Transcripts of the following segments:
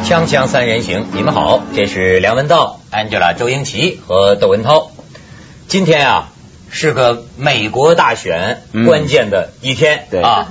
锵锵三人行，你们好，这是梁文道、Angela 周英奇和窦文涛。今天啊是个美国大选关键的一天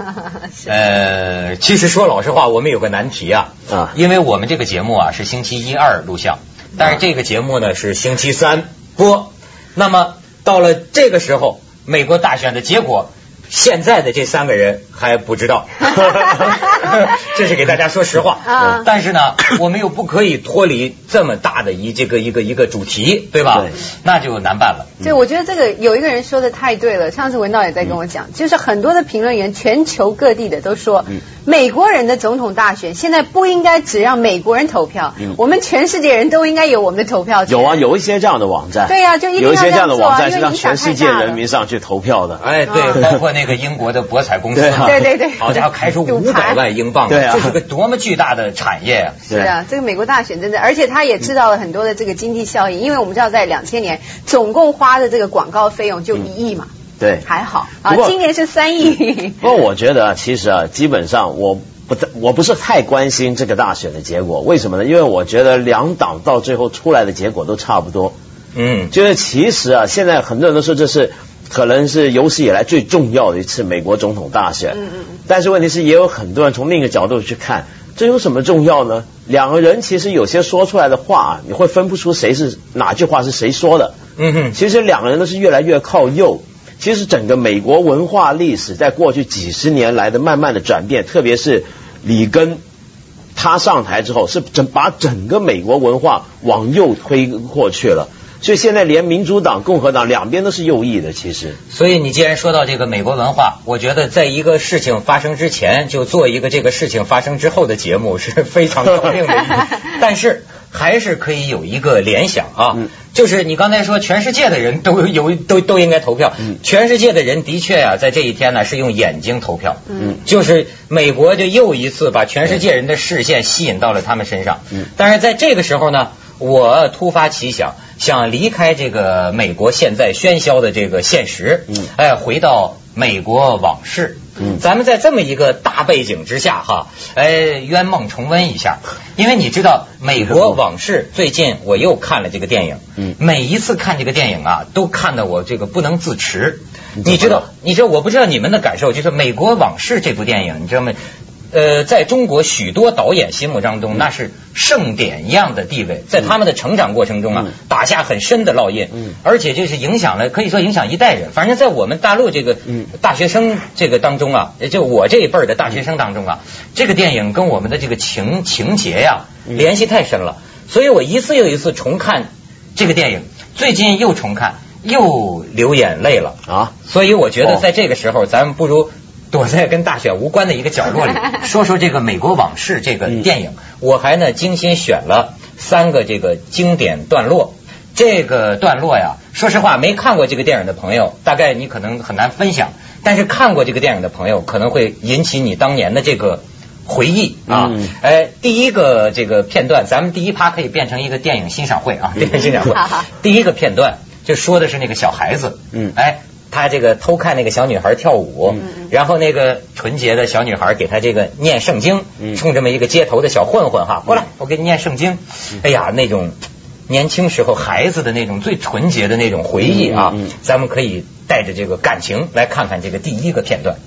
其实说老实话，我们有个难题因为我们这个节目是星期一、二录像，但是这个节目呢是星期三播。那么到了这个时候，美国大选的结果，现在的这三个人还不知道，这是给大家说实话但是呢，我们又不可以脱离这么大的一个主题，对吧？对，那就难办了。 对，我觉得这个有一个人说的太对了，上次文道也在跟我讲，就是很多的评论员，全球各地的都说，美国人的总统大选现在不应该只让美国人投票，我们全世界人都应该有我们的投票权。 有啊，有一些这样的网站， 对啊，就一定要有一些这样的网站是让全世界人民上去投票的。 哎，对，包括那个英国的博彩公司嘛， 对， 好家伙，开出500万英镑，这是个多么巨大的产业啊！ 是啊，这个美国大选真的，而且他也知道了很多的这个经济效益，因为我们知道在2000年总共花的这个广告费用就1亿嘛， 对， 还好今年是3亿。 不过我觉得其实基本上我不是太关心这个大选的结果，为什么呢？因为我觉得两党到最后出来的结果都差不多。就是其实现在很多人都说这是可能是有史以来最重要的一次美国总统大选。但是问题是也有很多人从另一个角度去看，这有什么重要呢？两个人其实有些说出来的话，你会分不出谁是哪句话是谁说的。其实两个人都是越来越靠右。其实整个美国文化历史在过去几十年来的慢慢的转变，特别是里根他上台之后，是把整个美国文化往右推过去了。所以现在连民主党、共和党两边都是右翼的，其实。 所以你既然说到这个美国文化，我觉得在一个事情发生之前就做一个这个事情发生之后的节目是非常革命的但是还是可以有一个联想就是你刚才说全世界的人都应该投票，全世界的人的确在这一天呢是用眼睛投票，就是美国就又一次把全世界人的视线吸引到了他们身上。但是在这个时候呢，我突发奇想，想离开这个美国现在喧嚣的这个现实，回到美国往事。咱们在这么一个大背景之下冤梦重温一下。因为你知道美国往事，最近我又看了这个电影，每一次看这个电影都看得我这个不能自持。你知道我不知道你们的感受，就是美国往事这部电影，你知道吗？在中国许多导演心目当中，那是盛典一样的地位，在他们的成长过程中打下很深的烙印，而且就是影响了，可以说影响一代人。反正在我们大陆这个大学生这个当中就我这一辈的大学生当中这个电影跟我们的这个情节联系太深了，所以我一次又一次重看这个电影，最近又重看，又流眼泪了所以我觉得在这个时候，咱们不如躲在跟大选无关的一个角落里，说说这个美国往事这个电影。我还呢精心选了3个这个经典段落。这个段落说实话，没看过这个电影的朋友，大概你可能很难分享，但是看过这个电影的朋友，可能会引起你当年的这个回忆第一个这个片段，咱们第一趴可以变成一个电影欣赏会电影欣赏会。第一个片段就说的是那个小孩子，他这个偷看那个小女孩跳舞，然后那个纯洁的小女孩给他这个念圣经，冲这么一个街头的小混混过来，我给你念圣经。哎呀，那种年轻时候孩子的那种最纯洁的那种回忆咱们可以带着这个感情来看看这个第一个片段。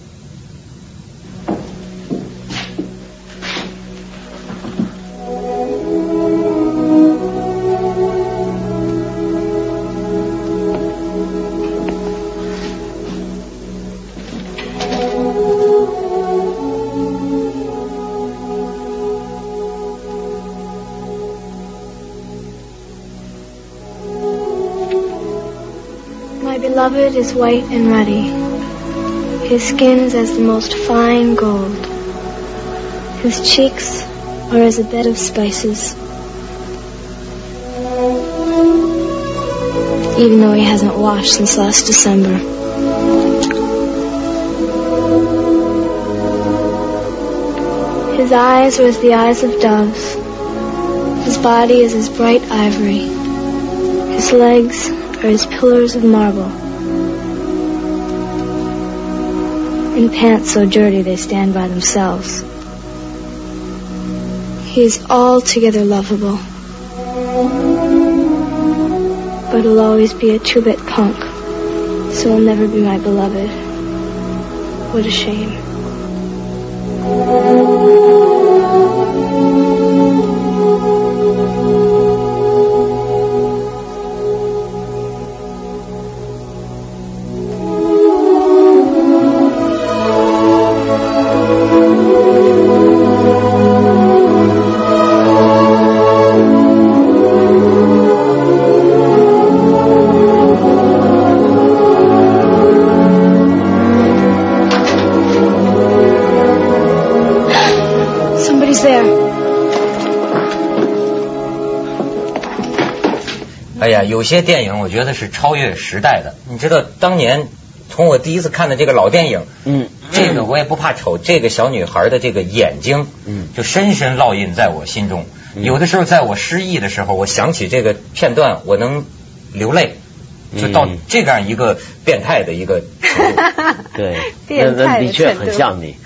My beloved is white and ruddy. His skin is as the most fine gold. His cheeks are as a bed of spices. Even though he hasn't washed since last December. His eyes are as the eyes of doves. His body is as bright ivory. His legs are as pillars of marble. In pants so dirty they stand by themselves. He is altogether lovable. But he'll always be a two-bit punk, so he'll never be my beloved. What a shame. 哎呀，有些电影我觉得是超越时代的。你知道当年从我第一次看的这个老电影，这个我也不怕丑，这个小女孩的这个眼睛，就深深烙印在我心中。有的时候在我失忆的时候，我想起这个片段，我能流泪。就到这样一个变态的一个程度。 对，那的确很像你。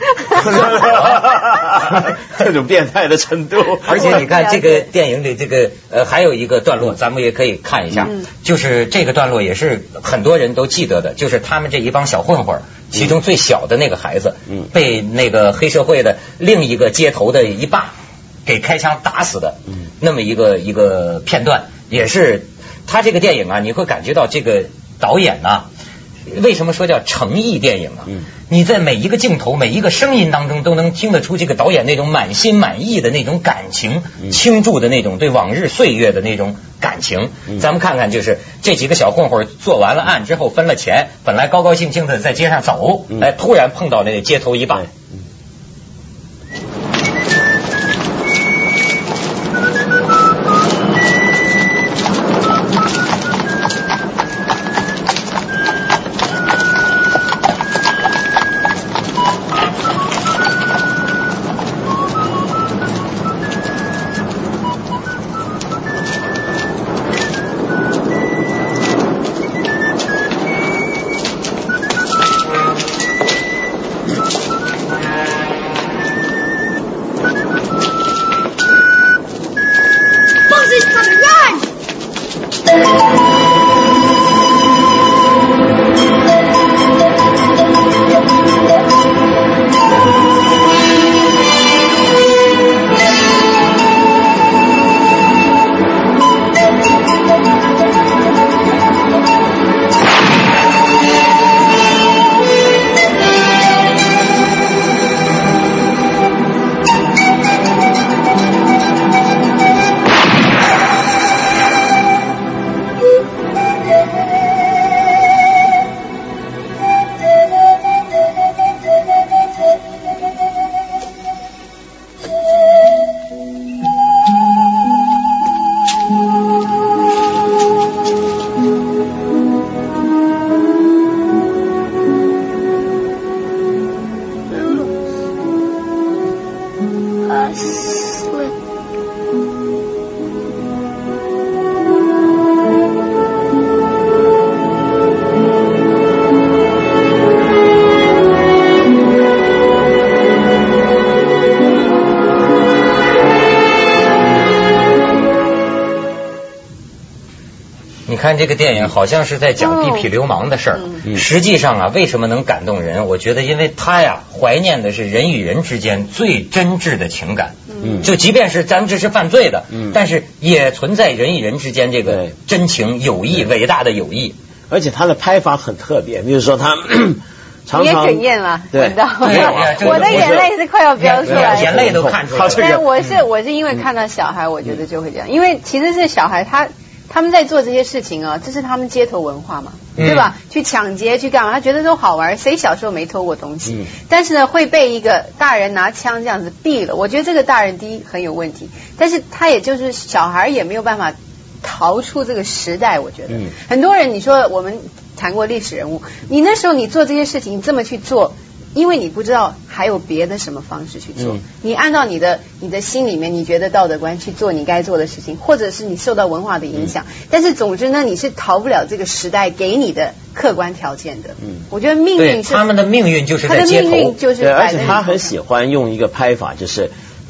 这种变态的程度。 而且你看这个电影里这个还有一个段落，咱们也可以看一下，就是这个段落也是很多人都记得的，就是他们这一帮小混混，其中最小的那个孩子，被那个黑社会的另一个街头的一霸给开枪打死的，那么一个片段，也是他这个电影啊，你会感觉到这个导演啊，为什么说叫诚意电影啊？你在每一个镜头、每一个声音当中都能听得出这个导演那种满心满意的那种感情，倾注的那种对往日岁月的那种感情。咱们看看，就是这几个小混混做完了案之后分了钱，本来高高兴兴的在街上走，哎，突然碰到那个街头一霸。看这个电影好像是在讲地痞流氓的事儿，实际上啊，为什么能感动人？我觉得因为他呀怀念的是人与人之间最真挚的情感，就即便是咱们这是犯罪的，但是也存在人与人之间这个真情、友谊、伟大的友谊。 而且他的拍法很特别，比如说他常常也哽咽了， 对， 我的眼泪是快要飙出来， 眼泪都看出来了。 但我是因为看到小孩，我觉得就会这样，因为其实是小孩他们在做这些事情啊，这是他们街头文化嘛，对吧？去抢劫去干嘛，他觉得都好玩，谁小时候没偷过东西？但是呢，会被一个大人拿枪这样子毙了。我觉得这个大人第一很有问题，但是他也就是小孩也没有办法逃出这个时代。我觉得很多人，你说我们谈过历史人物，你那时候你做这些事情，你这么去做，因为你不知道还有别的什么方式去做，你按照你的心里面你觉得道德观去做你该做的事情，或者是你受到文化的影响，但是总之呢，你是逃不了这个时代给你的客观条件的。我觉得命运是他们的命运就是在街头， 对，而且他很喜欢用一个拍法，就是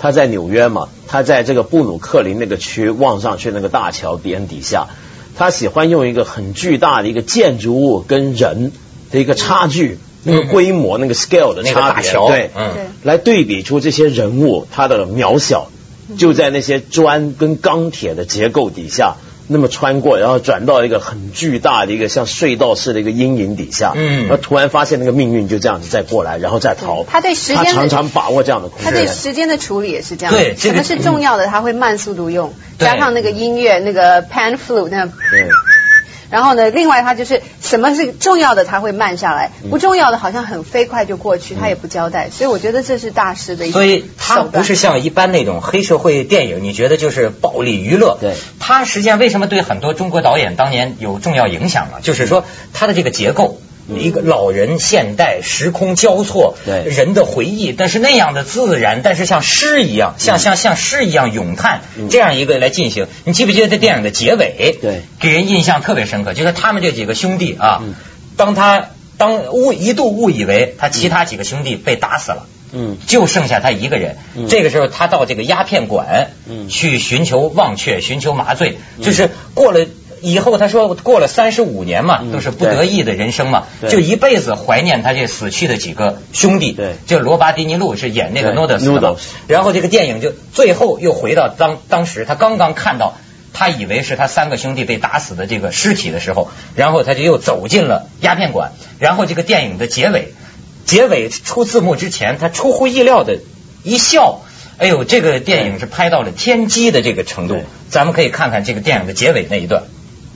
他在纽约嘛，他在这个布鲁克林那个区望上去那个大桥边底下，他喜欢用一个很巨大的一个建筑物跟人的一个差距，那个规模、那个 scale 的差别，对，来对比出这些人物他的渺小，就在那些砖跟钢铁的结构底下。那么穿过，然后转到一个很巨大的一个像隧道式的一个阴影底下，然后突然发现那个命运就这样子再过来，然后再逃。 他对时间， 他常常把握这样的空间。 他对时间的处理也是这样。 对， 什么是重要的，他会慢速度用，加上那个音乐，那个 pan flute 那。对。然后呢，另外他就是什么是重要的，他会慢下来；不重要的，好像很飞快就过去，他也不交代。所以我觉得这是大师的一种手段。 所以他不是像一般那种黑社会电影，你觉得就是暴力娱乐。 对， 他实际上为什么对很多中国导演当年有重要影响啊？就是说他的这个结构。一个老人现代时空交错， 对人的回忆，但是那样的自然，但是像诗一样，像诗一样咏叹，这样一个来进行。你记不记得这电影的结尾？ 对， 给人印象特别深刻，就是他们这几个兄弟啊，当一度误以为他其他几个兄弟被打死了。就剩下他一个人。这个时候他到这个鸦片馆去寻求忘却，寻求麻醉，就是过了。以后他说过了35年嘛，都是不得意的人生嘛，就一辈子怀念他这死去的几个兄弟。对，就罗巴迪尼路是演那个诺德斯的，然后这个电影就最后又回到当时他刚刚看到他以为是他3个兄弟被打死的这个尸体的时候，然后他就又走进了鸦片馆，然后这个电影的结尾出字幕之前，他出乎意料的一笑。哎呦，这个电影是拍到了天机的这个程度，咱们可以看看这个电影的结尾那一段。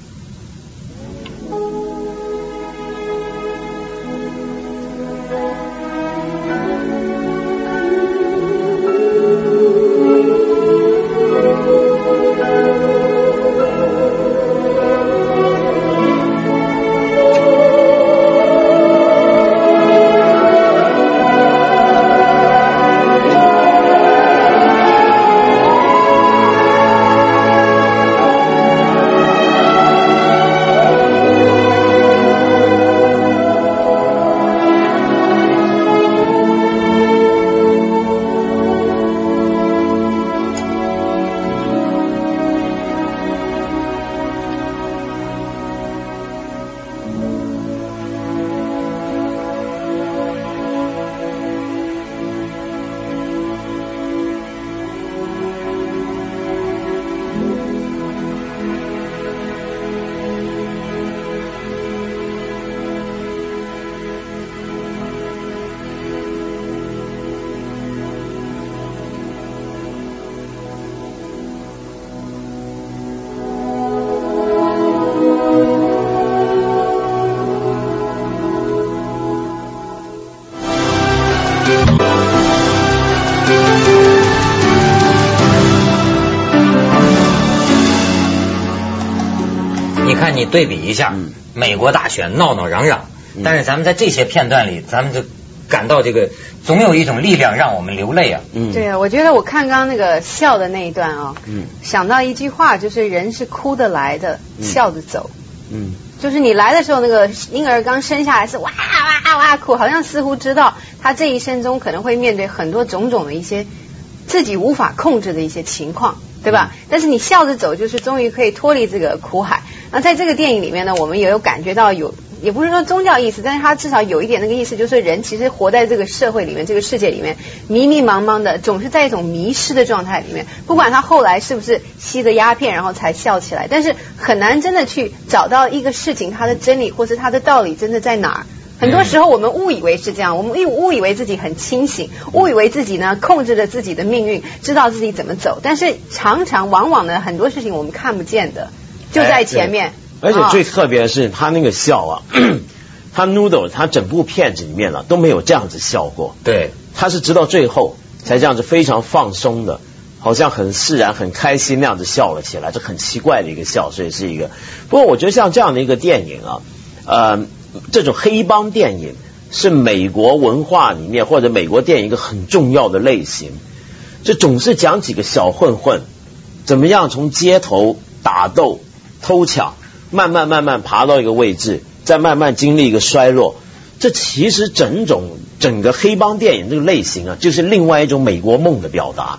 你对比一下，美国大选闹闹嚷嚷，但是咱们在这些片段里，咱们就感到这个总有一种力量让我们流泪啊。 对啊，我觉得我看刚刚那个笑的那一段啊，想到一句话，就是人是哭得来的，笑着走。就是你来的时候，那个婴儿刚生下来是哇哇哇哭，好像似乎知道他这一生中可能会面对很多种种的一些自己无法控制的一些情况，对吧？但是你笑着走，就是终于可以脱离这个苦海。那在这个电影里面呢，我们也有感觉到也不是说宗教意思，但是它至少有一点那个意思，就是人其实活在这个社会里面，这个世界里面迷迷茫茫的，总是在一种迷失的状态里面。不管他后来是不是吸的鸦片然后才笑起来，但是很难真的去找到一个事情它的真理或是它的道理真的在哪儿。很多时候我们误以为是这样，我们误以为自己很清醒，误以为自己呢控制着自己的命运，知道自己怎么走，但是常常往往呢很多事情我们看不见的就在前面。 而且最特别的是他那个笑啊，他 Noodle 他整部片子里面都没有这样子笑过。对，他是直到最后才这样子非常放松的，好像很释然很开心那样子笑了起来，这很奇怪的一个笑，所以是一个。不过我觉得像这样的一个电影啊，这种黑帮电影是美国文化里面或者美国电影一个很重要的类型，就总是讲几个小混混怎么样从街头打斗偷抢慢慢爬到一个位置，再慢慢经历一个衰落。这其实整个黑帮电影这个类型啊，就是另外一种美国梦的表达。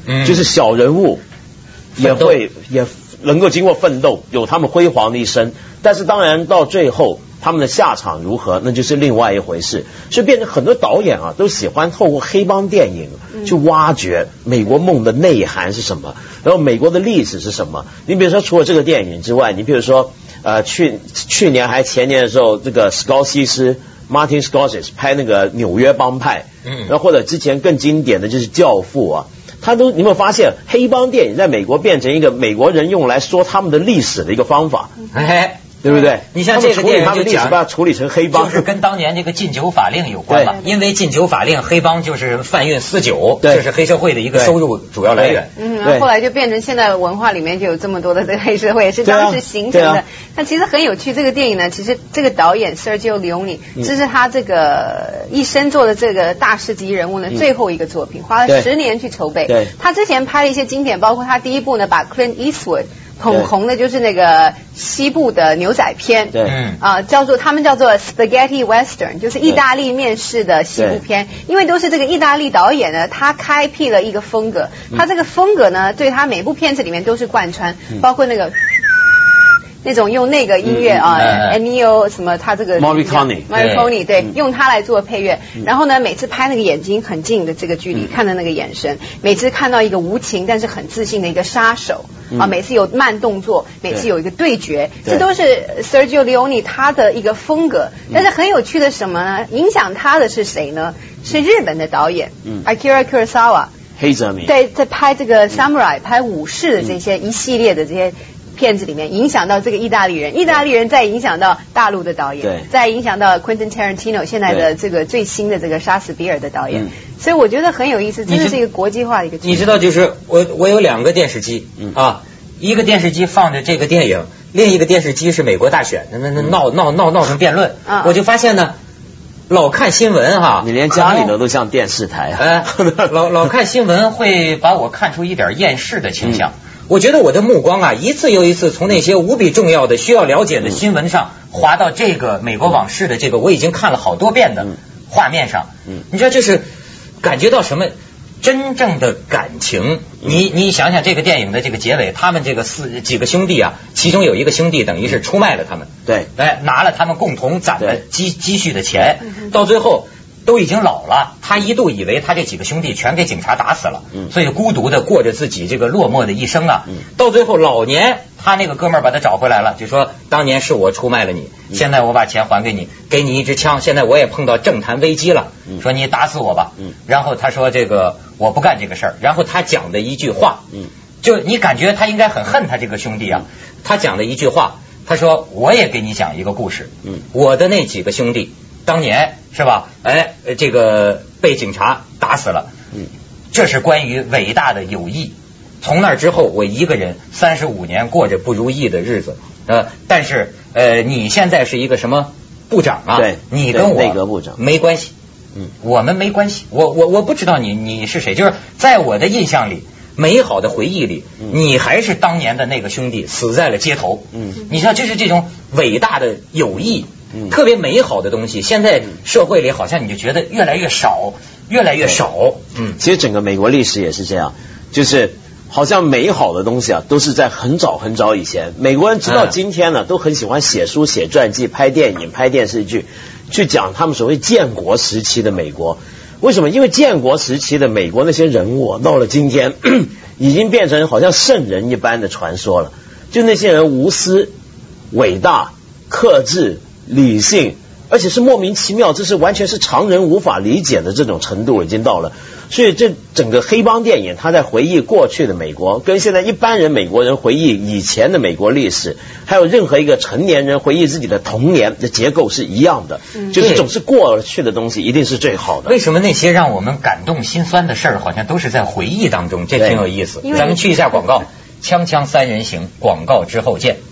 就是小人物也能够经过奋斗，有他们辉煌的一生，但是当然到最后他们的下场如何，那就是另外一回事。所以变成很多导演啊，都喜欢透过黑帮电影去挖掘美国梦的内涵是什么，然后美国的历史是什么。你比如说，除了这个电影之外，你比如说，去年还前年的时候，这个史高西斯 Martin Scorsese 拍那个纽约帮派，然后或者之前更经典的就是教父啊。你有没有发现，黑帮电影在美国变成一个美国人用来说他们的历史的一个方法？对不对？ 你像这个电影就讲把它处理成黑帮， 就是跟当年这个禁酒法令有关嘛。因为禁酒法令，黑帮就是贩运私酒，这是黑社会的一个收入主要来源。 然后后来就变成现在的文化里面就有这么多的这个黑社会，也是当时形成的。那其实很有趣，这个电影呢，其实这个导演 Sergio Leone，这是他这个一生做的这个大师级人物呢最后一个作品，花了10年去筹备。他之前拍了一些经典，包括他第一部呢把 Clint Eastwood捧红的就是那个西部的牛仔片，他们叫做 Spaghetti Western， 就是意大利面式的西部片。因为都是这个意大利导演呢，他开辟了一个风格，他这个风格呢，对他每部片子里面都是贯穿，包括那个那种用那个音乐Ennio 什么，他这个 Morricone 对，用它来做配乐。然后呢，每次拍那个眼睛很近的这个距离，看的那个眼神，每次看到一个无情但是很自信的一个杀手每次有慢动作，每次有一个对决，这都是 Sergio Leone 他的一个风格。但是很有趣的什么呢？影响他的是谁呢？是日本的导演Akira Kurosawa， 黑泽明， 对，在拍这个 Samurai 拍武士的这些一系列的这些片子里面，影响到这个意大利人再影响到大陆的导演，再影响到 Quentin Tarantino 现在的这个最新的这个杀死比尔的导演。所以我觉得很有意思，真的是一个国际化的一个。 你知道，就是我有2个电视机一个电视机放着这个电影，另一个电视机是美国大选，那闹成辩论。我就发现呢，老看新闻你连家里的都像电视台老看新闻会把我看出一点厌世的倾向。我觉得我的目光一次又一次从那些无比重要的需要了解的新闻上滑到这个美国往事的这个我已经看了好多遍的画面上。你知道，就是感觉到什么真正的感情。你想想这个电影的这个结尾，他们这个几个兄弟其中有一个兄弟等于是出卖了他们，拿了他们共同攒的积蓄的钱，到最后都已经老了，他一度以为他这几个兄弟全给警察打死了，所以孤独的过着自己这个落寞的一生到最后老年，他那个哥们儿把他找回来了，就说当年是我出卖了你，现在我把钱还给你，给你一支枪，现在我也碰到政坛危机了，说你打死我吧。然后他说这个我不干这个事儿。然后他讲的一句话，就你感觉他应该很恨他这个兄弟他讲的一句话，他说我也给你讲一个故事，我的那几个兄弟当年是吧？这个被警察打死了，这是关于伟大的友谊。从那之后，我一个人35年过着不如意的日子。但是你现在是一个什么部长对， 你跟我内阁部长没关系，我们没关系。我不知道你是谁，就是在我的印象里，美好的回忆里，你还是当年的那个兄弟，死在了街头。你知道，就是这种伟大的友谊。特别美好的东西，现在社会里好像你就觉得越来越少。 其实整个美国历史也是这样，就是好像美好的东西都是在很早很早以前，美国人直到今天呢都很喜欢写书、写传记、拍电影、拍电视剧，去讲他们所谓建国时期的美国。为什么？因为建国时期的美国那些人物到了今天已经变成好像圣人一般的传说了，就那些人无私、伟大、克制、理性，而且是莫名其妙，这是完全是常人无法理解的这种程度已经到了。所以这整个黑帮电影，他在回忆过去的美国，跟现在一般人美国人回忆以前的美国历史，还有任何一个成年人回忆自己的童年的结构是一样的，就是总是过去的东西一定是最好的。 为什么那些让我们感动心酸的事儿，好像都是在回忆当中？这挺有意思。咱们去一下广告，锵锵三人行，广告之后见。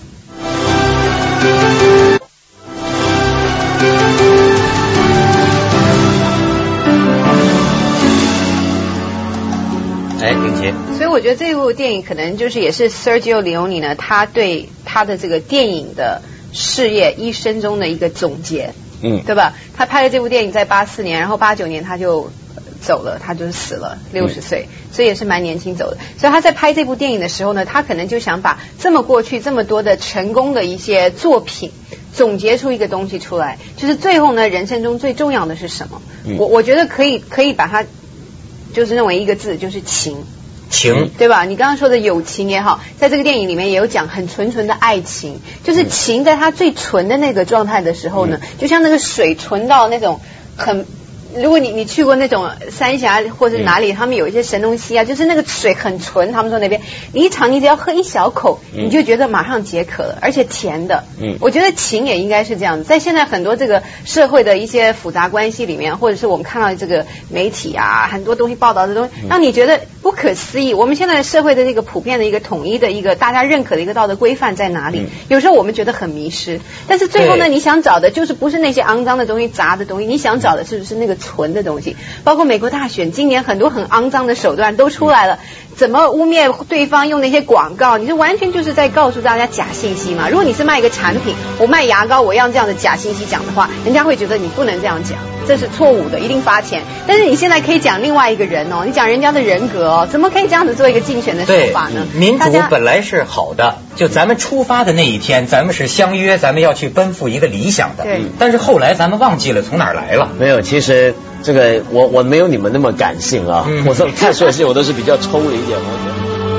所以我觉得这部电影可能就是也是 Sergio Leone 呢，他对他的这个电影的事业一生中的一个总结，对吧？他拍了这部电影在84年，然后89年他就走了，他就是死了，60岁，所以也是蛮年轻走的。所以他在拍这部电影的时候呢，他可能就想把这么过去这么多的成功的一些作品总结出一个东西出来，就是最后呢，人生中最重要的是什么？我觉得可以把它就是认为一个字，就是情。 情， 对吧？你刚刚说的友情也好，在这个电影里面也有讲很纯纯的爱情，就是情在它最纯的那个状态的时候呢，就像那个水纯到那种很。如果你去过那种三峡或者哪里，他们有一些神农溪啊，就是那个水很纯，他们说那边你只要喝一小口，你就觉得马上解渴了，而且甜的。我觉得情也应该是这样子，在现在很多这个社会的一些复杂关系里面，或者是我们看到这个媒体啊，很多东西报道的东西，让你觉得不可思议。我们现在社会的这个普遍的一个统一的一个大家认可的一个道德规范在哪里？有时候我们觉得很迷失，但是最后呢，你想找的就是不是那些肮脏的东西、杂的东西，你想找的是不是那个纯的东西？包括美国大选，今年很多很肮脏的手段都出来了，怎么污蔑对方，用那些广告，你这完全就是在告诉大家假信息嘛。如果你是卖一个产品，我卖牙膏，我要这样的假信息讲的话，人家会觉得你不能这样讲，这是错误的，一定罚钱。但是你现在可以讲另外一个人哦，你讲人家的人格哦，怎么可以这样子做一个竞选的手法呢？ 民主本来是好的，就咱们出发的那一天，咱们是相约，咱们要去奔赴一个理想的。但是后来咱们忘记了从哪儿来了。 没有，其实这个我没有你们那么感性啊，我看所有戏我都是比较抽离一点，我觉得。